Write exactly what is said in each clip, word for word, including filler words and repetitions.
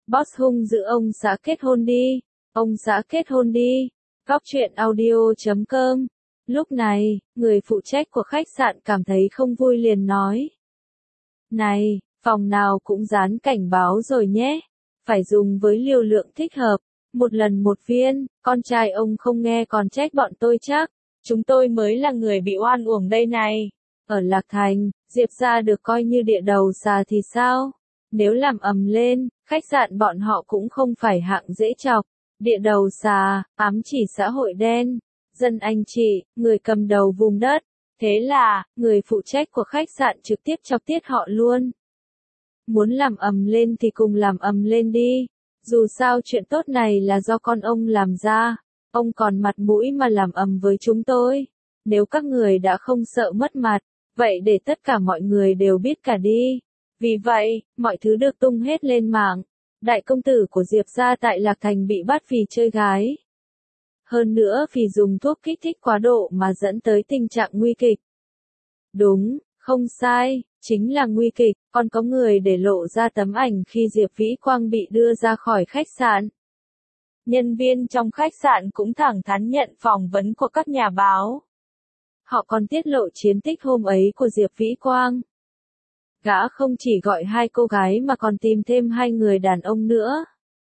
Boss hung dữ ông xã kết hôn đi, ông xã kết hôn đi. Góc truyện audio chấm com. Lúc này, người phụ trách của khách sạn cảm thấy không vui liền nói. Này, phòng nào cũng dán cảnh báo rồi nhé. Phải dùng với liều lượng thích hợp. Một lần một viên, con trai ông không nghe còn trách bọn tôi chắc. Chúng tôi mới là người bị oan uổng đây này. Ở Lạc Thành, Diệp gia được coi như địa đầu xà thì sao? Nếu làm ầm lên, khách sạn bọn họ cũng không phải hạng dễ chọc. Địa đầu xà, ám chỉ xã hội đen. Dân anh chị, người cầm đầu vùng đất. Thế là, người phụ trách của khách sạn trực tiếp chọc tiết họ luôn. Muốn làm ầm lên thì cùng làm ầm lên đi. Dù sao chuyện tốt này là do con ông làm ra. Ông còn mặt mũi mà làm ầm với chúng tôi. Nếu các người đã không sợ mất mặt, vậy để tất cả mọi người đều biết cả đi. Vì vậy, mọi thứ được tung hết lên mạng. Đại công tử của Diệp gia tại Lạc Thành bị bắt vì chơi gái. Hơn nữa vì dùng thuốc kích thích quá độ mà dẫn tới tình trạng nguy kịch. Đúng, không sai, chính là nguy kịch. Còn có người để lộ ra tấm ảnh khi Diệp Vĩ Quang bị đưa ra khỏi khách sạn. Nhân viên trong khách sạn cũng thẳng thắn nhận phỏng vấn của các nhà báo. Họ còn tiết lộ chiến tích hôm ấy của Diệp Vĩ Quang. Gã không chỉ gọi hai cô gái mà còn tìm thêm hai người đàn ông nữa.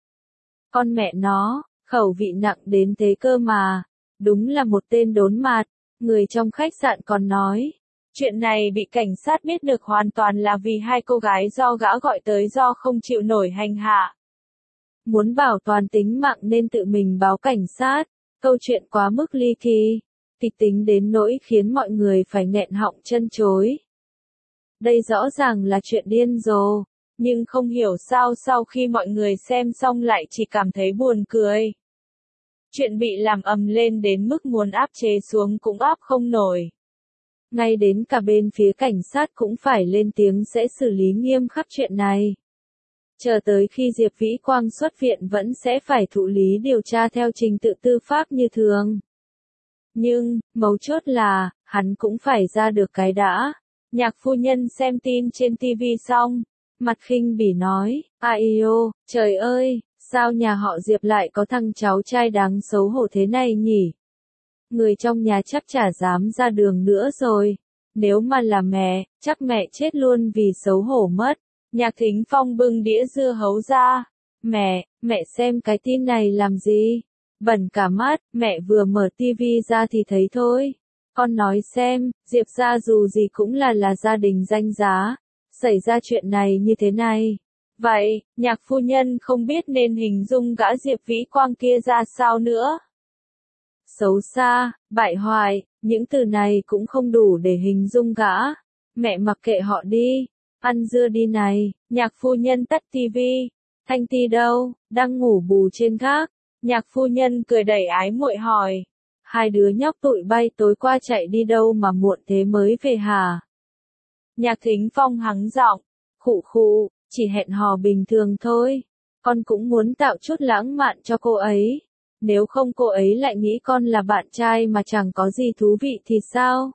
Con mẹ nó, khẩu vị nặng đến thế cơ mà. Đúng là một tên đốn mặt. Người trong khách sạn còn nói. Chuyện này bị cảnh sát biết được hoàn toàn là vì hai cô gái do gã gọi tới do không chịu nổi hành hạ. Muốn bảo toàn tính mạng nên tự mình báo cảnh sát. Câu chuyện quá mức ly kỳ. Kịch tính đến nỗi khiến mọi người phải nghẹn họng chân chối. Đây rõ ràng là chuyện điên rồ, nhưng không hiểu sao sau khi mọi người xem xong lại chỉ cảm thấy buồn cười. Chuyện bị làm ầm lên đến mức muốn áp chế xuống cũng áp không nổi. Ngay đến cả bên phía cảnh sát cũng phải lên tiếng sẽ xử lý nghiêm khắc chuyện này. Chờ tới khi Diệp Vĩ Quang xuất viện vẫn sẽ phải thụ lý điều tra theo trình tự tư pháp như thường. Nhưng, mấu chốt là, hắn cũng phải ra được cái đã. Nhạc phu nhân xem tin trên ti vi xong, mặt khinh bỉ nói, ai ô, trời ơi, sao nhà họ Diệp lại có thằng cháu trai đáng xấu hổ thế này nhỉ? Người trong nhà chắc chả dám ra đường nữa rồi. Nếu mà là mẹ, chắc mẹ chết luôn vì xấu hổ mất. Nhạc Thính Phong bưng đĩa dưa hấu ra. Mẹ, mẹ xem cái tin này làm gì? Bẩn cả mắt, mẹ vừa mở ti vi ra thì thấy thôi. Con nói xem, Diệp gia dù gì cũng là là gia đình danh giá. Xảy ra chuyện này như thế này. Vậy, nhạc phu nhân không biết nên hình dung gã Diệp Vĩ Quang kia ra sao nữa. Xấu xa, bại hoại, những từ này cũng không đủ để hình dung gã. Mẹ mặc kệ họ đi. Ăn dưa đi này, nhạc phu nhân tắt ti vi. Thanh Ti đâu, đang ngủ bù trên gác. Nhạc phu nhân cười đẩy ái muội hỏi. Hai đứa nhóc tụi bay tối qua chạy đi đâu mà muộn thế mới về hả? Nhạc Thính Phong hắng giọng, khụ khụ, chỉ hẹn hò bình thường thôi. Con cũng muốn tạo chút lãng mạn cho cô ấy. Nếu không cô ấy lại nghĩ con là bạn trai mà chẳng có gì thú vị thì sao?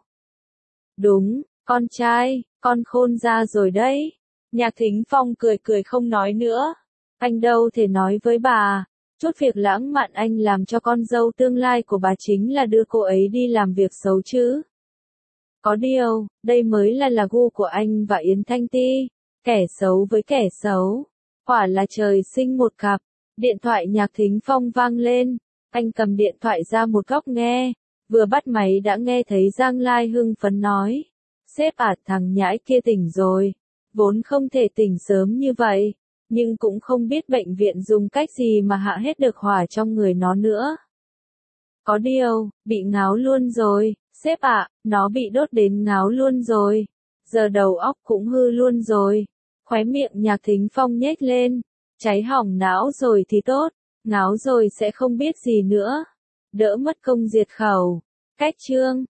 Đúng, con trai, con khôn ra rồi đấy. Nhạc Thính Phong cười cười không nói nữa. Anh đâu thể nói với bà. Chút việc lãng mạn anh làm cho con dâu tương lai của bà chính là đưa cô ấy đi làm việc xấu chứ. Có điều, đây mới là là gu của anh và Yến Thanh Ti. Kẻ xấu với kẻ xấu. Quả là trời sinh một cặp. Điện thoại Nhạc Thính Phong vang lên. Anh cầm điện thoại ra một góc nghe. Vừa bắt máy đã nghe thấy Giang Lai hưng phấn nói. Sếp ạt thằng nhãi kia tỉnh rồi. Vốn không thể tỉnh sớm như vậy. Nhưng cũng không biết bệnh viện dùng cách gì mà hạ hết được hỏa trong người nó nữa. Có điều, bị ngáo luôn rồi, sếp ạ, nó bị đốt đến ngáo luôn rồi. Giờ đầu óc cũng hư luôn rồi. Khóe miệng Nhạc Thính Phong nhếch lên. Cháy hỏng não rồi thì tốt, ngáo rồi sẽ không biết gì nữa. Đỡ mất công diệt khẩu. Cách chương.